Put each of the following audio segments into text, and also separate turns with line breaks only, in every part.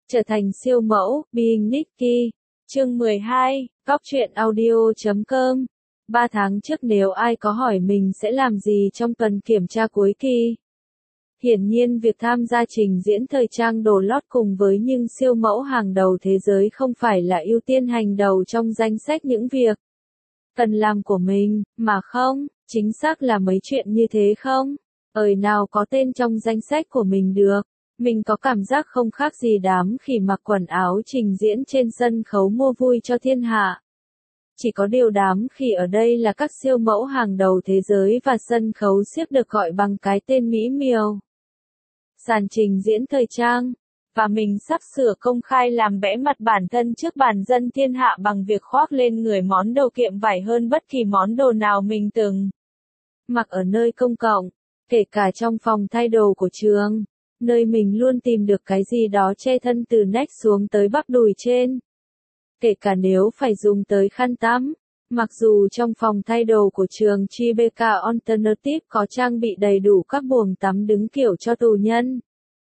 Trở thành siêu mẫu, Being Nikki. Chương 12, Góc truyện audio.com. 3 tháng trước nếu ai có hỏi mình sẽ làm gì trong tuần kiểm tra cuối kỳ. Hiển nhiên việc tham gia trình diễn thời trang đồ lót cùng với những siêu mẫu hàng đầu thế giới không phải là ưu tiên hàng đầu trong danh sách những việc cần làm của mình, mà không, chính xác là mấy chuyện như thế không? Nào có tên trong danh sách của mình được. Mình có cảm giác không khác gì đám khỉ mặc quần áo trình diễn trên sân khấu mua vui cho thiên hạ. Chỉ có điều đám khỉ ở đây là các siêu mẫu hàng đầu thế giới và sân khấu xiếc được gọi bằng cái tên mỹ miều. Sàn trình diễn thời trang. Và mình sắp sửa công khai làm bẽ mặt bản thân trước bản dân thiên hạ bằng việc khoác lên người món đồ kiệm vải hơn bất kỳ món đồ nào mình từng mặc ở nơi công cộng, kể cả trong phòng thay đồ của trường, nơi mình luôn tìm được cái gì đó che thân từ nách xuống tới bắp đùi trên. Kể cả nếu phải dùng tới khăn tắm, mặc dù trong phòng thay đồ của trường Tribeca Alternative có trang bị đầy đủ các buồng tắm đứng kiểu cho tù nhân.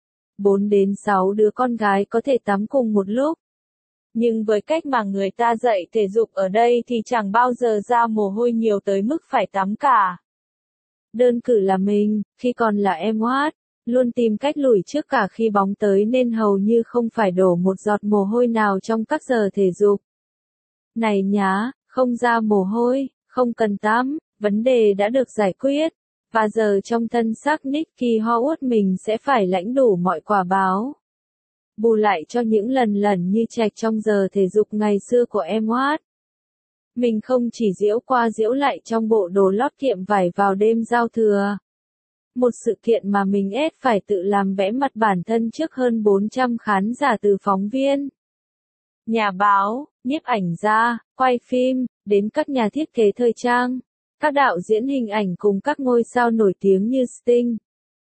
4 đến 6 đứa con gái có thể tắm cùng một lúc. Nhưng với cách mà người ta dạy thể dục ở đây thì chẳng bao giờ ra mồ hôi nhiều tới mức phải tắm cả. Đơn cử là mình, khi còn là em Watt, luôn tìm cách lủi trước cả khi bóng tới nên hầu như không phải đổ một giọt mồ hôi nào trong các giờ thể dục. Này nhá, không ra mồ hôi, không cần tắm, vấn đề đã được giải quyết. Và giờ trong thân xác Nikki Howard mình sẽ phải lãnh đủ mọi quả báo. Bù lại cho những lần như chạch trong giờ thể dục ngày xưa của em Watt. Mình không chỉ giễu qua giễu lại trong bộ đồ lót kiệm vải vào đêm giao thừa. Một sự kiện mà mình phải tự làm bẽ mặt bản thân trước hơn 400 khán giả từ phóng viên, nhà báo, nhiếp ảnh gia, quay phim, đến các nhà thiết kế thời trang, các đạo diễn hình ảnh cùng các ngôi sao nổi tiếng như Sting,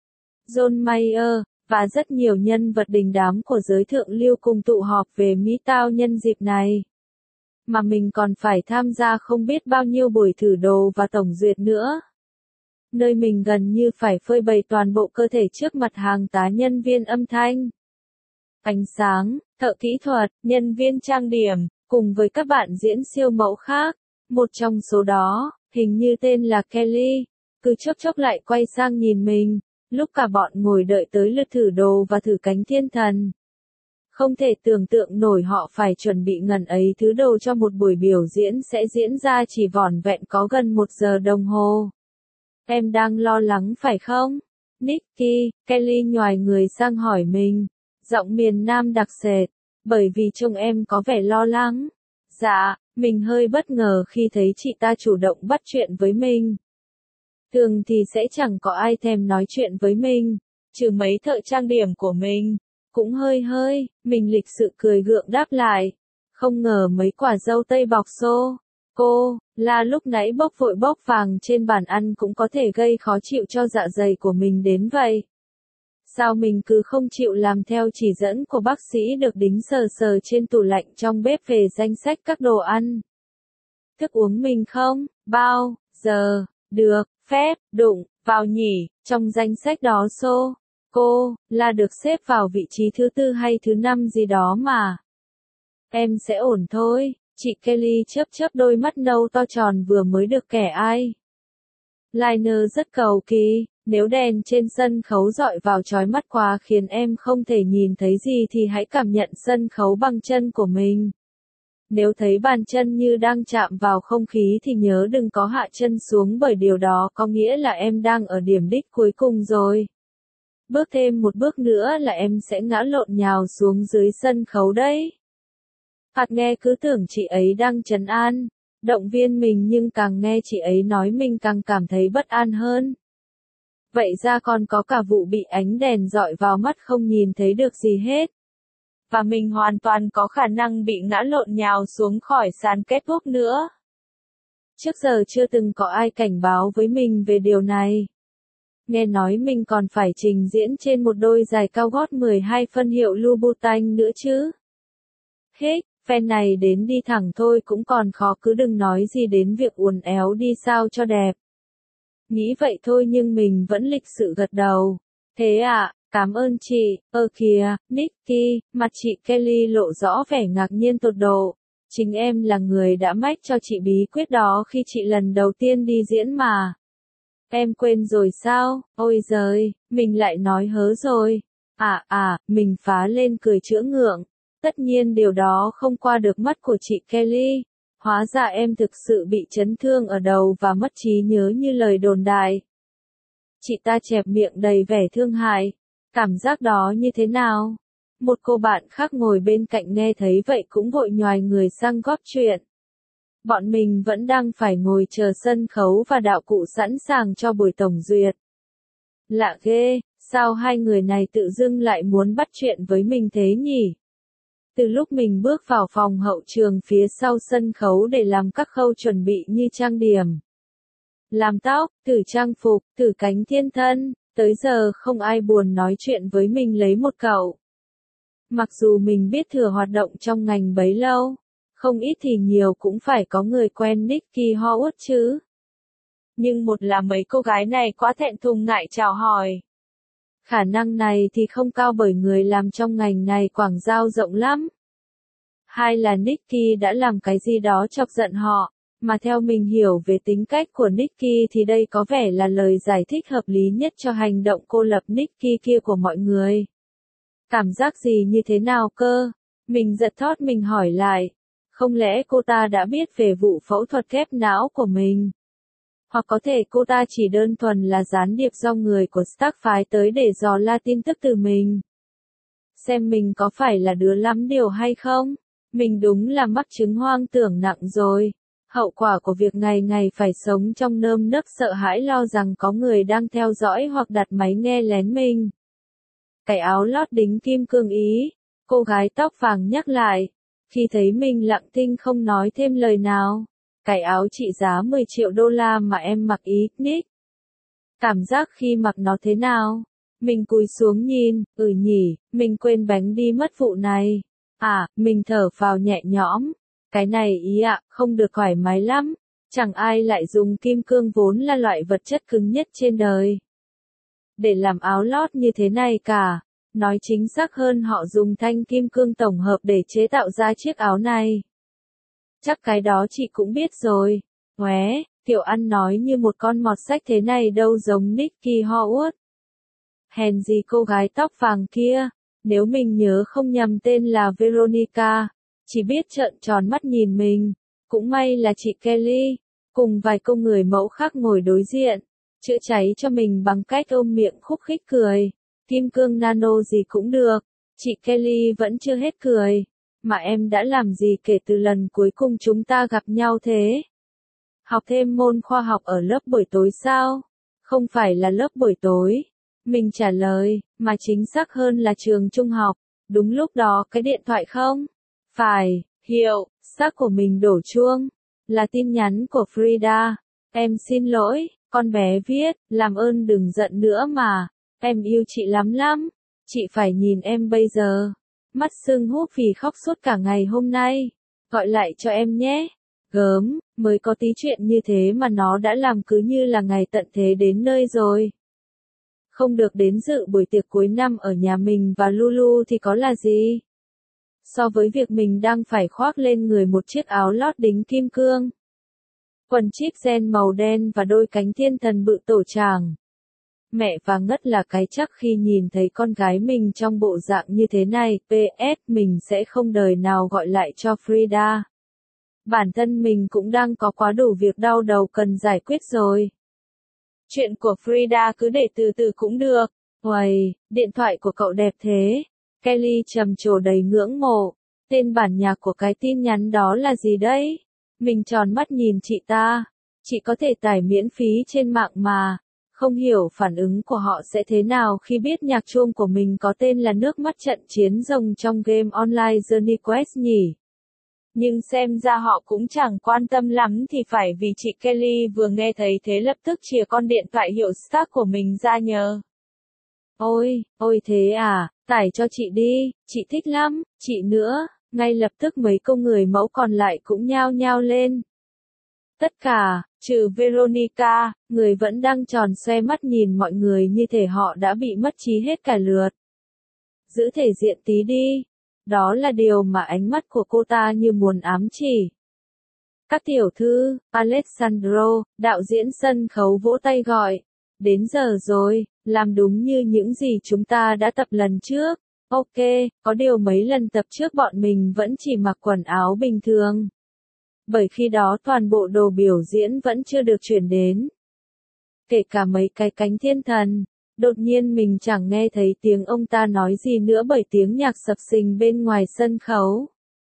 John Mayer, và rất nhiều nhân vật đình đám của giới thượng lưu cùng tụ họp về Mỹ Tao nhân dịp này. Mà mình còn phải tham gia không biết bao nhiêu buổi thử đồ và tổng duyệt nữa. Nơi mình gần như phải phơi bày toàn bộ cơ thể trước mặt hàng tá nhân viên âm thanh, ánh sáng, thợ kỹ thuật, nhân viên trang điểm, cùng với các bạn diễn siêu mẫu khác. Một trong số đó, hình như tên là Kelly, cứ chốc chốc lại quay sang nhìn mình, lúc cả bọn ngồi đợi tới lượt thử đồ và thử cánh thiên thần. Không thể tưởng tượng nổi họ phải chuẩn bị ngần ấy thứ đồ cho một buổi biểu diễn sẽ diễn ra chỉ vỏn vẹn có gần 1 giờ đồng hồ. Em đang lo lắng phải không? Nikki, Kelly nhoài người sang hỏi mình, giọng miền Nam đặc sệt, bởi vì trông em có vẻ lo lắng. Dạ, mình hơi bất ngờ khi thấy chị ta chủ động bắt chuyện với mình. Thường thì sẽ chẳng có ai thèm nói chuyện với mình, trừ mấy thợ trang điểm của mình. Cũng hơi, mình lịch sự cười gượng đáp lại. Không ngờ mấy quả dâu tây bọc xô. Cô, là lúc nãy bốc vội bốc vàng trên bàn ăn cũng có thể gây khó chịu cho dạ dày của mình đến vậy. Sao mình cứ không chịu làm theo chỉ dẫn của bác sĩ được đính sờ sờ trên tủ lạnh trong bếp về danh sách các đồ ăn, thức uống mình không, bao giờ, được, phép, đụng, vào nhỉ, trong danh sách đó cô, là được xếp vào vị trí thứ 4 hay thứ 5 gì đó mà. Em sẽ ổn thôi, chị Kelly chớp đôi mắt nâu to tròn vừa mới được kẻ ai. Liner rất cầu kỳ, nếu đèn trên sân khấu dọi vào chói mắt quá khiến em không thể nhìn thấy gì thì hãy cảm nhận sân khấu bằng chân của mình. Nếu thấy bàn chân như đang chạm vào không khí thì nhớ đừng có hạ chân xuống bởi điều đó có nghĩa là em đang ở điểm đích cuối cùng rồi. Bước thêm một bước nữa là em sẽ ngã lộn nhào xuống dưới sân khấu đấy. Hạt nghe cứ tưởng chị ấy đang trấn an, động viên mình nhưng càng nghe chị ấy nói mình càng cảm thấy bất an hơn. Vậy ra còn có cả vụ bị ánh đèn dọi vào mắt không nhìn thấy được gì hết. Và mình hoàn toàn có khả năng bị ngã lộn nhào xuống khỏi sàn catwalk nữa. Trước giờ chưa từng có ai cảnh báo với mình về điều này. Nghe nói mình còn phải trình diễn trên một đôi giày cao gót 12 phân hiệu Louboutin nữa chứ. Hết, phen này đến đi thẳng thôi cũng còn khó cứ đừng nói gì đến việc uốn éo đi sao cho đẹp. Nghĩ vậy thôi nhưng mình vẫn lịch sự gật đầu. Thế à, Cảm ơn chị, kìa, Nicky, mặt chị Kelly lộ rõ vẻ ngạc nhiên tột độ. Chính em là người đã mách cho chị bí quyết đó khi chị lần đầu tiên đi diễn mà. Em quên rồi sao? Ôi giời, mình lại nói hớ rồi. Mình phá lên cười chữa ngượng. Tất nhiên điều đó không qua được mắt của chị Kelly. Hóa ra em thực sự bị chấn thương ở đầu và mất trí nhớ như lời đồn đại. Chị ta chẹp miệng đầy vẻ thương hại. Cảm giác đó như thế nào? Một cô bạn khác ngồi bên cạnh nghe thấy vậy cũng vội nhoài người sang góp chuyện. Bọn mình vẫn đang phải ngồi chờ sân khấu và đạo cụ sẵn sàng cho buổi tổng duyệt. Lạ ghê, sao hai người này tự dưng lại muốn bắt chuyện với mình thế nhỉ? Từ lúc mình bước vào phòng hậu trường phía sau sân khấu để làm các khâu chuẩn bị như trang điểm, làm tóc, thử trang phục, thử cánh thiên thân, tới giờ không ai buồn nói chuyện với mình lấy một cậu. Mặc dù mình biết thừa hoạt động trong ngành bấy lâu, không ít thì nhiều cũng phải có người quen Nicky Howard chứ. Nhưng một là mấy cô gái này quá thẹn thùng ngại chào hỏi. Khả năng này thì không cao bởi người làm trong ngành này quảng giao rộng lắm. Hai là Nicky đã làm cái gì đó chọc giận họ, mà theo mình hiểu về tính cách của Nicky thì đây có vẻ là lời giải thích hợp lý nhất cho hành động cô lập Nicky kia của mọi người. Cảm giác gì như thế nào cơ? Mình giật thót mình hỏi lại. Không lẽ cô ta đã biết về vụ phẫu thuật ghép não của mình? Hoặc có thể cô ta chỉ đơn thuần là gián điệp do người của Stark phái tới để dò la tin tức từ mình. Xem mình có phải là đứa lắm điều hay không? Mình đúng là mắc chứng hoang tưởng nặng rồi. Hậu quả của việc ngày ngày phải sống trong nơm nớp sợ hãi lo rằng có người đang theo dõi hoặc đặt máy nghe lén mình. Cái áo lót đính kim cương ý, cô gái tóc vàng nhắc lại. Khi thấy mình lặng thinh không nói thêm lời nào. Cái áo trị giá 10 triệu đô la mà em mặc ý, Nick. Cảm giác khi mặc nó thế nào? Mình cúi xuống nhìn, nhỉ, mình quên bánh đi mất vụ này. Mình thở phào nhẹ nhõm. Cái này ý ạ, không được thoải mái lắm. Chẳng ai lại dùng kim cương vốn là loại vật chất cứng nhất trên đời để làm áo lót như thế này cả. Nói chính xác hơn họ dùng thanh kim cương tổng hợp để chế tạo ra chiếc áo này. Chắc cái đó chị cũng biết rồi. Ué, kiểu ăn nói như một con mọt sách thế này đâu giống Nicky Howard. Hèn gì cô gái tóc vàng kia, nếu mình nhớ không nhầm tên là Veronica, chỉ biết trợn tròn mắt nhìn mình. Cũng may là chị Kelly, cùng vài cô người mẫu khác ngồi đối diện, chữa cháy cho mình bằng cách ôm miệng khúc khích cười. Kim cương nano gì cũng được, chị Kelly vẫn chưa hết cười. Mà em đã làm gì kể từ lần cuối cùng chúng ta gặp nhau thế? Học thêm môn khoa học ở lớp buổi tối sao? Không phải là lớp buổi tối. Mình trả lời, mà chính xác hơn là trường trung học. Đúng lúc đó cái điện thoại không? Phải, hiệu, xác của mình đổ chuông. Là tin nhắn của Frida. Em xin lỗi, con bé viết, làm ơn đừng giận nữa mà. Em yêu chị lắm lắm. Chị phải nhìn em bây giờ. Mắt sưng húp vì khóc suốt cả ngày hôm nay. Gọi lại cho em nhé. Gớm, mới có tí chuyện như thế mà nó đã làm cứ như là ngày tận thế đến nơi rồi. Không được đến dự buổi tiệc cuối năm ở nhà mình và Lulu thì có là gì? So với việc mình đang phải khoác lên người một chiếc áo lót đính kim cương, quần jean ren màu đen và đôi cánh thiên thần bự tổ tràng. Mẹ và ngất là cái chắc khi nhìn thấy con gái mình trong bộ dạng như thế này. PS, mình sẽ không đời nào gọi lại cho Frida. Bản thân mình cũng đang có quá đủ việc đau đầu cần giải quyết rồi. Chuyện của Frida cứ để từ từ cũng được. Uầy, điện thoại của cậu đẹp thế. Kelly trầm trồ đầy ngưỡng mộ. Tên bản nhạc của cái tin nhắn đó là gì đấy? Mình tròn mắt nhìn chị ta. Chị có thể tải miễn phí trên mạng mà. Không hiểu phản ứng của họ sẽ thế nào khi biết nhạc chuông của mình có tên là nước mắt trận chiến rồng trong game online Journey Quest nhỉ? Nhưng xem ra họ cũng chẳng quan tâm lắm thì phải vì chị Kelly vừa nghe thấy thế lập tức chìa con điện thoại hiệu Stark của mình ra nhờ. Ôi thế à, tải cho chị đi, chị thích lắm, chị nữa. Ngay lập tức mấy cô người mẫu còn lại cũng nhao nhao lên. Tất cả, Trừ Veronica, người vẫn đang tròn xoe mắt nhìn mọi người như thể họ đã bị mất trí hết cả lượt. Giữ thể diện tí đi. Đó là điều mà ánh mắt của cô ta như muốn ám chỉ. Các tiểu thư, Alessandro, đạo diễn sân khấu vỗ tay gọi. Đến giờ rồi, làm đúng như những gì chúng ta đã tập lần trước. Ok, có điều mấy lần tập trước bọn mình vẫn chỉ mặc quần áo bình thường. Bởi khi đó toàn bộ đồ biểu diễn vẫn chưa được chuyển đến. Kể cả mấy cái cánh thiên thần. Đột nhiên mình chẳng nghe thấy tiếng ông ta nói gì nữa bởi tiếng nhạc sập sình bên ngoài sân khấu.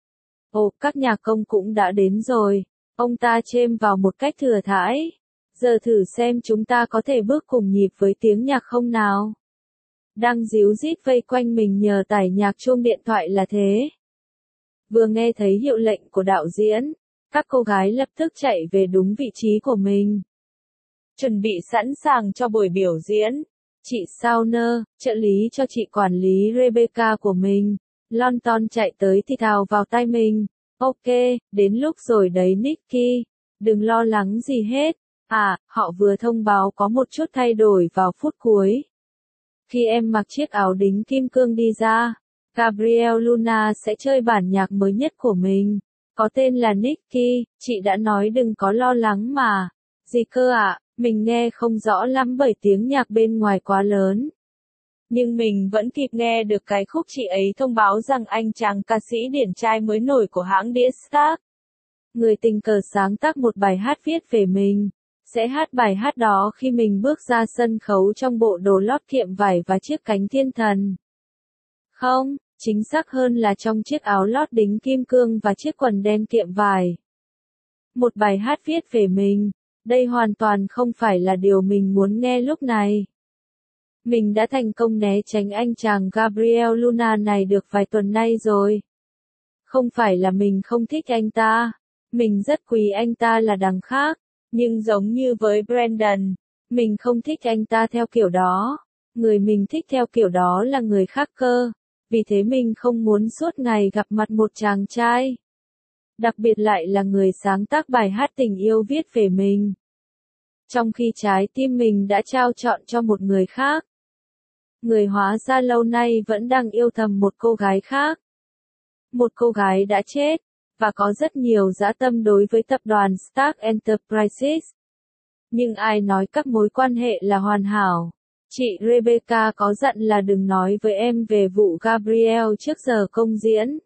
Ồ, các nhà công cũng đã đến rồi. Ông ta chêm vào một cách thừa thãi. Giờ thử xem chúng ta có thể bước cùng nhịp với tiếng nhạc không nào. Đang díu dít vây quanh mình nhờ tải nhạc chuông điện thoại là thế. Vừa nghe thấy hiệu lệnh của đạo diễn, các cô gái lập tức chạy về đúng vị trí của mình. Chuẩn bị sẵn sàng cho buổi biểu diễn. Chị Sauner, trợ lý cho chị quản lý Rebecca của mình, Lon chạy tới thì thào vào tai mình. Ok, đến lúc rồi đấy Nicky. Đừng lo lắng gì hết. À, họ vừa thông báo có một chút thay đổi vào phút cuối. Khi em mặc chiếc áo đính kim cương đi ra, Gabriel Luna sẽ chơi bản nhạc mới nhất của mình. Có tên là Nicky, chị đã nói đừng có lo lắng mà. Gì cơ ạ? Mình nghe không rõ lắm bởi tiếng nhạc bên ngoài quá lớn. Nhưng mình vẫn kịp nghe được cái khúc chị ấy thông báo rằng anh chàng ca sĩ điển trai mới nổi của hãng đĩa Stark, người tình cờ sáng tác một bài hát viết về mình, sẽ hát bài hát đó khi mình bước ra sân khấu trong bộ đồ lót kiệm vải và chiếc cánh thiên thần. Không, chính xác hơn là trong chiếc áo lót đính kim cương và chiếc quần đen kiệm vải. Một bài hát viết về mình. Đây hoàn toàn không phải là điều mình muốn nghe lúc này. Mình đã thành công né tránh anh chàng Gabriel Luna này được vài tuần nay rồi. Không phải là mình không thích anh ta. Mình rất quý anh ta là đằng khác. Nhưng giống như với Brandon, mình không thích anh ta theo kiểu đó. Người mình thích theo kiểu đó là người khác cơ. Vì thế mình không muốn suốt ngày gặp mặt một chàng trai. Đặc biệt lại là người sáng tác bài hát tình yêu viết về mình. Trong khi trái tim mình đã trao chọn cho một người khác. Người hóa ra lâu nay vẫn đang yêu thầm một cô gái khác. Một cô gái đã chết, và có rất nhiều dã tâm đối với tập đoàn Stark Enterprises. Nhưng ai nói các mối quan hệ là hoàn hảo? Chị Rebecca có dặn là đừng nói với em về vụ Gabriel trước giờ công diễn.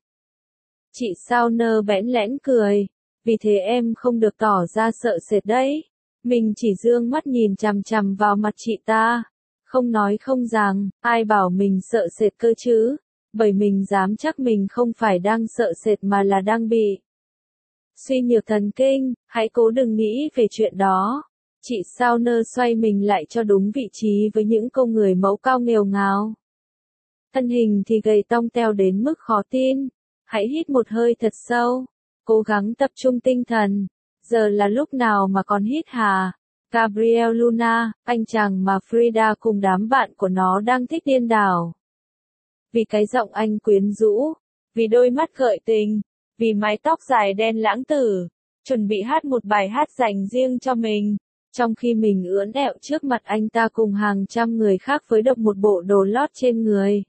Chị Sauner bẽn lẽn cười. Vì thế em không được tỏ ra sợ sệt đấy. Mình chỉ dương mắt nhìn chằm chằm vào mặt chị ta. Không nói không rằng, ai bảo mình sợ sệt cơ chứ. Bởi mình dám chắc mình không phải đang sợ sệt mà là đang bị suy nhược thần kinh. Hãy cố đừng nghĩ về chuyện đó. Chị Sauner xoay mình lại cho đúng vị trí với những cô người mẫu cao nghều ngáo. Thân hình thì gầy tong teo đến mức khó tin. Hãy hít một hơi thật sâu. Cố gắng tập trung tinh thần. Giờ là lúc nào mà còn hít hà? Gabriel Luna, anh chàng mà Frida cùng đám bạn của nó đang thích điên đảo. Vì cái giọng anh quyến rũ. Vì đôi mắt gợi tình. Vì mái tóc dài đen lãng tử. Chuẩn bị hát một bài hát dành riêng cho mình. Trong khi mình ưỡn ẹo trước mặt anh ta cùng hàng trăm người khác với độc một bộ đồ lót trên người.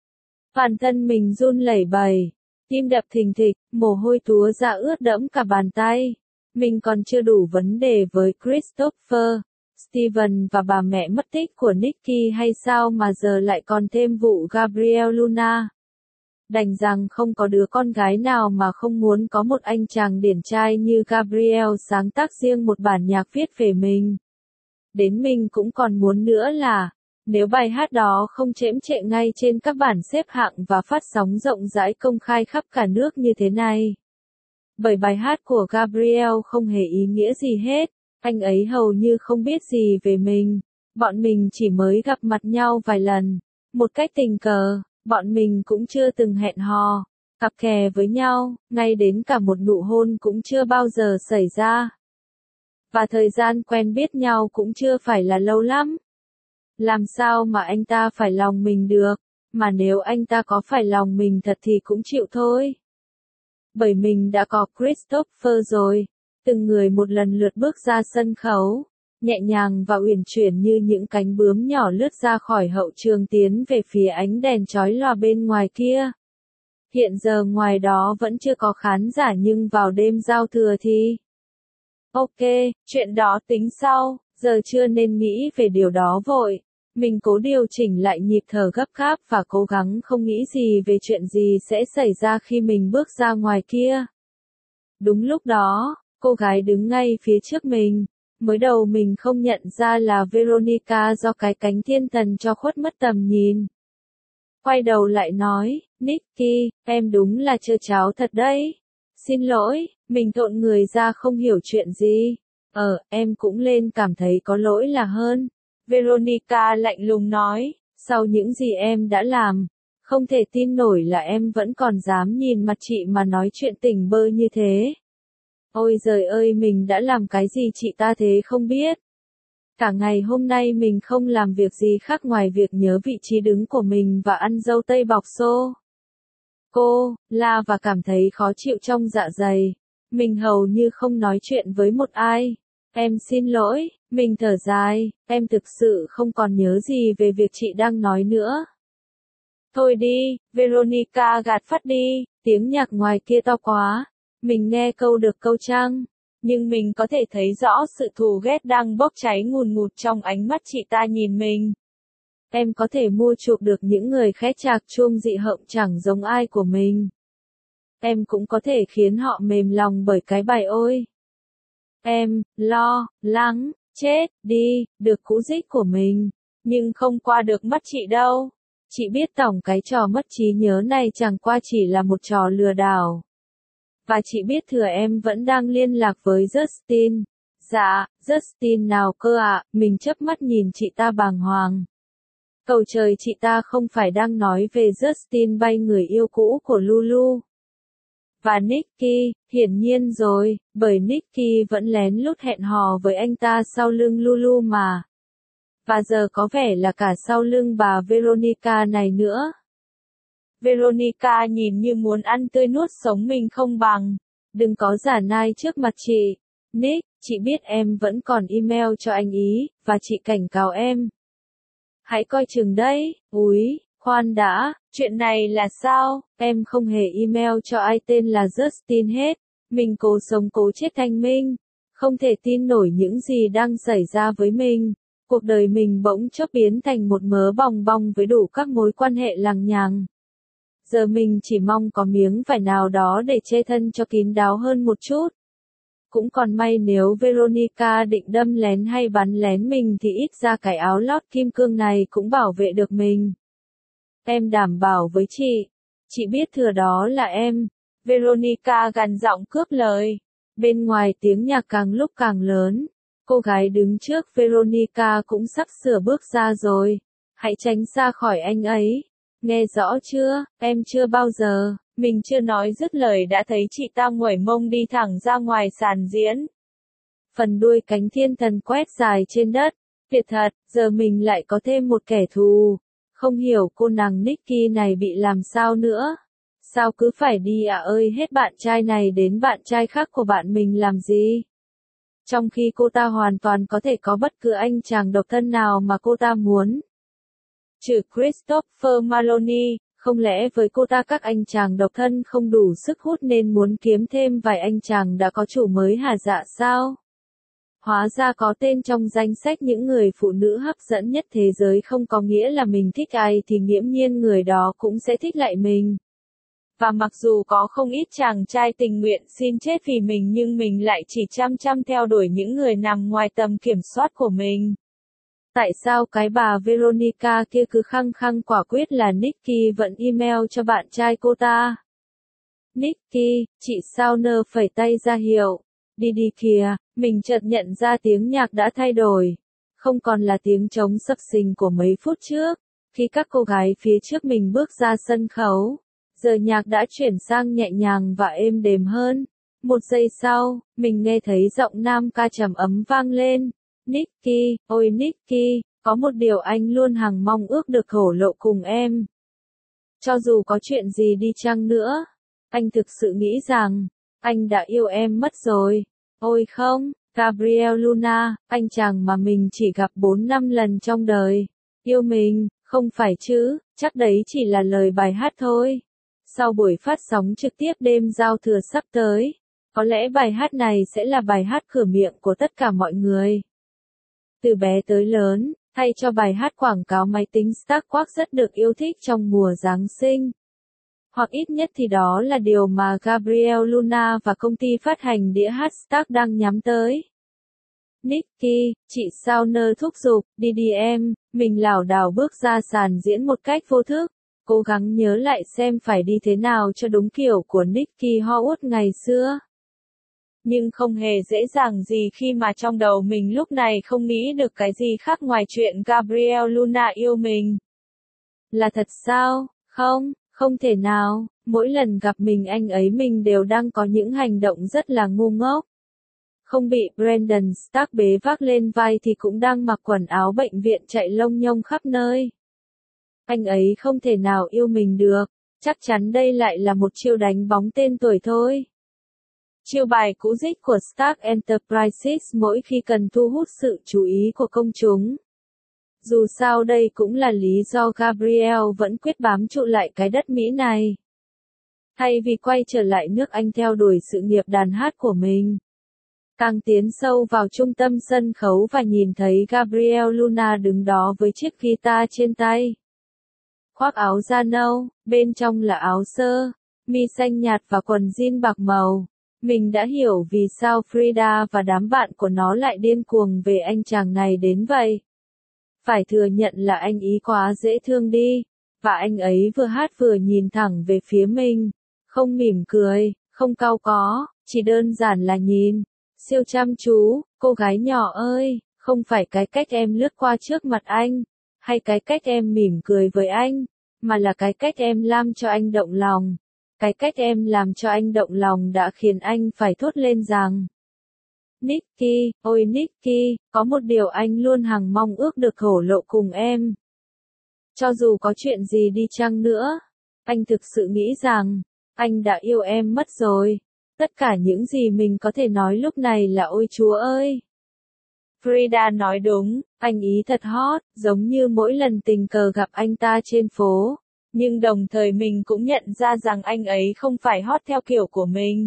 Toàn thân mình run lẩy bẩy. Tim đập thình thịch, mồ hôi túa ra ướt đẫm cả bàn tay. Mình còn chưa đủ vấn đề với Christopher, Steven và bà mẹ mất tích của Nicky hay sao mà giờ lại còn thêm vụ Gabriel Luna. Đành rằng không có đứa con gái nào mà không muốn có một anh chàng điển trai như Gabriel sáng tác riêng một bản nhạc viết về mình. Đến mình cũng còn muốn nữa là, nếu bài hát đó không chễm chệ ngay trên các bảng xếp hạng và phát sóng rộng rãi công khai khắp cả nước như thế này. Bởi bài hát của Gabriel không hề ý nghĩa gì hết, anh ấy hầu như không biết gì về mình. Bọn mình chỉ mới gặp mặt nhau vài lần, một cách tình cờ, bọn mình cũng chưa từng hẹn hò, cặp kè với nhau, ngay đến cả một nụ hôn cũng chưa bao giờ xảy ra. Và thời gian quen biết nhau cũng chưa phải là lâu lắm. Làm sao mà anh ta phải lòng mình được, mà nếu anh ta có phải lòng mình thật thì cũng chịu thôi. Bởi mình đã có Christopher rồi. Từng người một lần lượt bước ra sân khấu, nhẹ nhàng và uyển chuyển như những cánh bướm nhỏ lướt ra khỏi hậu trường tiến về phía ánh đèn chói lòa bên ngoài kia. Hiện giờ ngoài đó vẫn chưa có khán giả nhưng vào đêm giao thừa thì... Ok, chuyện đó tính sau, giờ chưa nên nghĩ về điều đó vội. Mình cố điều chỉnh lại nhịp thở gấp gáp và cố gắng không nghĩ gì về chuyện gì sẽ xảy ra khi mình bước ra ngoài kia. Đúng lúc đó, cô gái đứng ngay phía trước mình. Mới đầu mình không nhận ra là Veronica do cái cánh thiên thần cho khuất mất tầm nhìn. Quay đầu lại nói, Nicky, em đúng là trơ tráo thật đấy. Xin lỗi, mình thộn người ra không hiểu chuyện gì. Em cũng lên cảm thấy có lỗi là hơn. Veronica lạnh lùng nói, sau những gì em đã làm, không thể tin nổi là em vẫn còn dám nhìn mặt chị mà nói chuyện tỉnh bơ như thế. Ôi giời ơi, mình đã làm cái gì chị ta thế không biết. Cả ngày hôm nay mình không làm việc gì khác ngoài việc nhớ vị trí đứng của mình và ăn dâu tây bọc xô. Cô, la và cảm thấy khó chịu trong dạ dày. Mình hầu như không nói chuyện với một ai. Em xin lỗi, mình thở dài, em thực sự không còn nhớ gì về việc chị đang nói nữa. Thôi đi, Veronica gạt phát đi, tiếng nhạc ngoài kia to quá. Mình nghe câu được câu chăng, nhưng mình có thể thấy rõ sự thù ghét đang bốc cháy ngùn ngụt trong ánh mắt chị ta nhìn mình. Em có thể mua chuộc được những người khét chạc chuông dị hợm chẳng giống ai của mình. Em cũng có thể khiến họ mềm lòng bởi cái bài ôi. Em, lo, lắng, chết, đi, được cũ dích của mình. Nhưng không qua được mắt chị đâu. Chị biết tổng cái trò mất trí nhớ này chẳng qua chỉ là một trò lừa đảo. Và chị biết thừa em vẫn đang liên lạc với Justin. Dạ, Justin nào cơ ạ, mình chớp mắt nhìn chị ta bàng hoàng. Cầu trời, chị ta không phải đang nói về Justin bay người yêu cũ của Lulu. Và Nicky, hiển nhiên rồi, bởi Nicky vẫn lén lút hẹn hò với anh ta sau lưng Lulu mà. Và giờ có vẻ là cả sau lưng bà Veronica này nữa. Veronica nhìn như muốn ăn tươi nuốt sống mình không bằng. Đừng có giả nai trước mặt chị. Nick, chị biết em vẫn còn email cho anh ý, và chị cảnh cáo em. Hãy coi chừng đấy, úi, khoan đã, chuyện này là sao? Em không hề email cho ai tên là Justin hết. Mình cố sống cố chết thanh minh. Không thể tin nổi những gì đang xảy ra với mình. Cuộc đời mình bỗng chốc biến thành một mớ bòng bong với đủ các mối quan hệ lằng nhằng. Giờ mình chỉ mong có miếng vải nào đó để che thân cho kín đáo hơn một chút. Cũng còn may nếu Veronica định đâm lén hay bắn lén mình thì ít ra cái áo lót kim cương này cũng bảo vệ được mình. Em đảm bảo với chị biết thừa đó là em. Veronica gằn giọng cướp lời. Bên ngoài tiếng nhạc càng lúc càng lớn. Cô gái đứng trước Veronica cũng sắp sửa bước ra rồi. Hãy tránh xa khỏi anh ấy. Nghe rõ chưa, em chưa bao giờ. Mình chưa nói dứt lời đã thấy chị ta nguẩy mông đi thẳng ra ngoài sàn diễn. Phần đuôi cánh thiên thần quét dài trên đất. Tuyệt thật, giờ mình lại có thêm một kẻ thù. Không hiểu cô nàng Nicky này bị làm sao nữa. Sao cứ phải đi ơi hết bạn trai này đến bạn trai khác của bạn mình làm gì? Trong khi cô ta hoàn toàn có thể có bất cứ anh chàng độc thân nào mà cô ta muốn. Trừ Christopher Maloney, không lẽ với cô ta các anh chàng độc thân không đủ sức hút nên muốn kiếm thêm vài anh chàng đã có chủ mới hả dạ sao? Hóa ra có tên trong danh sách những người phụ nữ hấp dẫn nhất thế giới không có nghĩa là mình thích ai thì nghiễm nhiên người đó cũng sẽ thích lại mình. Và mặc dù có không ít chàng trai tình nguyện xin chết vì mình nhưng mình lại chỉ chăm chăm theo đuổi những người nằm ngoài tầm kiểm soát của mình. Tại sao cái bà Veronica kia cứ khăng khăng quả quyết là Nicky vẫn email cho bạn trai cô ta? Nicky, chị sao nơ phẩy tay ra hiệu. Đi đi kìa, mình chợt nhận ra tiếng nhạc đã thay đổi. Không còn là tiếng trống xập xình của mấy phút trước, khi các cô gái phía trước mình bước ra sân khấu. Giờ nhạc đã chuyển sang nhẹ nhàng và êm đềm hơn. Một giây sau, mình nghe thấy giọng nam ca trầm ấm vang lên. Nicky, ôi Nicky, có một điều anh luôn hằng mong ước được thổ lộ cùng em. Cho dù có chuyện gì đi chăng nữa, anh thực sự nghĩ rằng, anh đã yêu em mất rồi. Ôi không, Gabriel Luna, anh chàng mà mình chỉ gặp 4-5 lần trong đời. Yêu mình, không phải chứ, chắc đấy chỉ là lời bài hát thôi. Sau buổi phát sóng trực tiếp đêm giao thừa sắp tới, có lẽ bài hát này sẽ là bài hát cửa miệng của tất cả mọi người. Từ bé tới lớn, thay cho bài hát quảng cáo máy tính StarQuark rất được yêu thích trong mùa Giáng sinh. Hoặc ít nhất thì đó là điều mà Gabriel Luna và công ty phát hành đĩa hát Stark đang nhắm tới. Nicki, chị Sauner thúc giục, đi đi em, mình lảo đảo bước ra sàn diễn một cách vô thức, cố gắng nhớ lại xem phải đi thế nào cho đúng kiểu của Nicki Howard ngày xưa. Nhưng không hề dễ dàng gì khi mà trong đầu mình lúc này không nghĩ được cái gì khác ngoài chuyện Gabriel Luna yêu mình. Là thật sao? Không, không thể nào, mỗi lần gặp anh ấy mình đều đang có những hành động rất là ngu ngốc. Không bị Brandon Stark bế vác lên vai thì cũng đang mặc quần áo bệnh viện chạy lông nhông khắp nơi. Anh ấy không thể nào yêu mình được, chắc chắn đây lại là một chiêu đánh bóng tên tuổi thôi. Chiêu bài cũ dích của Stark Enterprises mỗi khi cần thu hút sự chú ý của công chúng. Dù sao đây cũng là lý do Gabriel vẫn quyết bám trụ lại cái đất Mỹ này. Thay vì quay trở lại nước Anh theo đuổi sự nghiệp đàn hát của mình. Càng tiến sâu vào trung tâm sân khấu và nhìn thấy Gabriel Luna đứng đó với chiếc guitar trên tay. Khoác áo da nâu, bên trong là áo sơ, mi xanh nhạt và quần jean bạc màu. Mình đã hiểu vì sao Frida và đám bạn của nó lại điên cuồng về anh chàng này đến vậy. Phải thừa nhận là anh ý quá dễ thương đi, và anh ấy vừa hát vừa nhìn thẳng về phía mình, không mỉm cười, không cau có, chỉ đơn giản là nhìn, siêu chăm chú, cô gái nhỏ ơi, không phải cái cách em lướt qua trước mặt anh, hay cái cách em mỉm cười với anh, mà là cái cách em làm cho anh động lòng. Cái cách em làm cho anh động lòng đã khiến anh phải thốt lên rằng Nicki, ôi Nicki, có một điều anh luôn hằng mong ước được thổ lộ cùng em. Cho dù có chuyện gì đi chăng nữa, anh thực sự nghĩ rằng, anh đã yêu em mất rồi. Tất cả những gì mình có thể nói lúc này là ôi Chúa ơi. Frida nói đúng, anh ý thật hot, giống như mỗi lần tình cờ gặp anh ta trên phố. Nhưng đồng thời mình cũng nhận ra rằng anh ấy không phải hot theo kiểu của mình.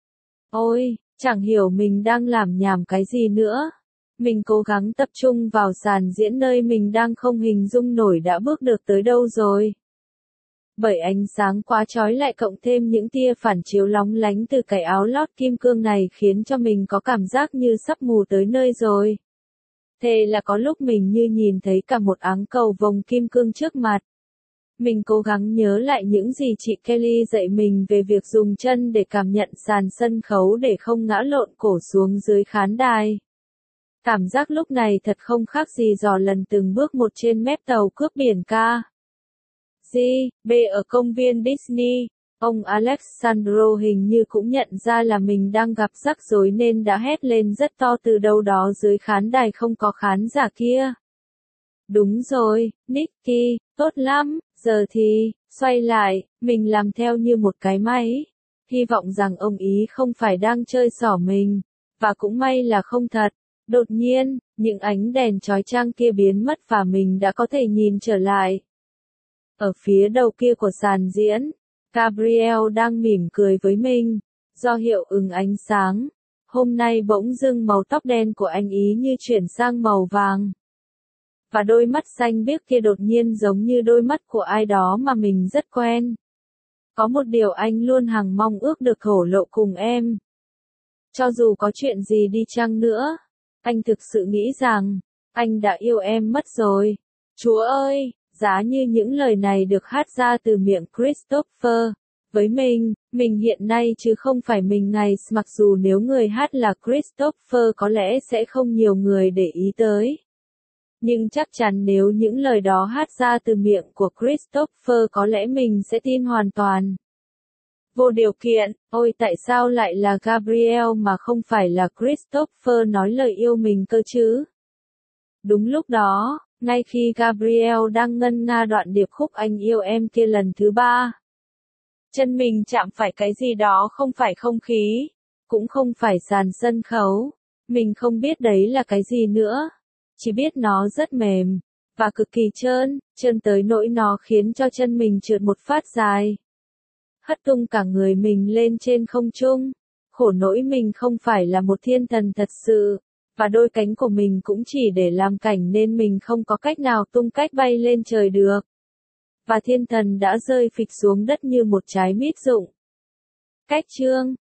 Ôi, chẳng hiểu mình đang làm nhảm cái gì nữa. Mình cố gắng tập trung vào sàn diễn nơi mình đang không hình dung nổi đã bước được tới đâu rồi. Bởi ánh sáng quá chói lại cộng thêm những tia phản chiếu lóng lánh từ cái áo lót kim cương này khiến cho mình có cảm giác như sắp mù tới nơi rồi. Thế là có lúc mình như nhìn thấy cả một áng cầu vồng kim cương trước mặt. Mình cố gắng nhớ lại những gì chị Kelly dạy mình về việc dùng chân để cảm nhận sàn sân khấu để không ngã lộn cổ xuống dưới khán đài. Cảm giác lúc này thật không khác gì dò lần từng bước một trên mép tàu cướp biển ca. B ở công viên Disney, ông Alexandro hình như cũng nhận ra là mình đang gặp rắc rối nên đã hét lên rất to từ đâu đó dưới khán đài không có khán giả kia. Đúng rồi, Nicki, tốt lắm, giờ thì, xoay lại, mình làm theo như một cái máy. Hy vọng rằng ông ý không phải đang chơi xỏ mình, và cũng may là không thật. Đột nhiên, những ánh đèn chói chang kia biến mất và mình đã có thể nhìn trở lại. Ở phía đầu kia của sàn diễn, Gabriel đang mỉm cười với mình, do hiệu ứng ánh sáng. Hôm nay bỗng dưng màu tóc đen của anh ý như chuyển sang màu vàng. Và đôi mắt xanh biếc kia đột nhiên giống như đôi mắt của ai đó mà mình rất quen. Có một điều anh luôn hằng mong ước được thổ lộ cùng em. Cho dù có chuyện gì đi chăng nữa, anh thực sự nghĩ rằng, anh đã yêu em mất rồi. Chúa ơi, giá như những lời này được hát ra từ miệng Christopher. Với mình hiện nay chứ không phải mình ngày, mặc dù nếu người hát là Christopher có lẽ sẽ không nhiều người để ý tới. Nhưng chắc chắn nếu những lời đó hát ra từ miệng của Christopher có lẽ mình sẽ tin hoàn toàn. Vô điều kiện, ôi tại sao lại là Gabriel mà không phải là Christopher nói lời yêu mình cơ chứ? Đúng lúc đó, ngay khi Gabriel đang ngân nga đoạn điệp khúc anh yêu em kia lần thứ 3. Chân mình chạm phải cái gì đó không phải không khí. cũng không phải sàn sân khấu. Mình không biết đấy là cái gì nữa. Chỉ biết nó rất mềm. Và cực kỳ trơn tới nỗi nó khiến cho chân mình trượt một phát dài. Hất tung cả người mình lên trên không trung. Khổ nỗi mình không phải là một thiên thần thật sự. Và đôi cánh của mình cũng chỉ để làm cảnh nên mình không có cách nào tung cách bay lên trời được. Và thiên thần đã rơi phịch xuống đất như một trái mít rụng. Cách chương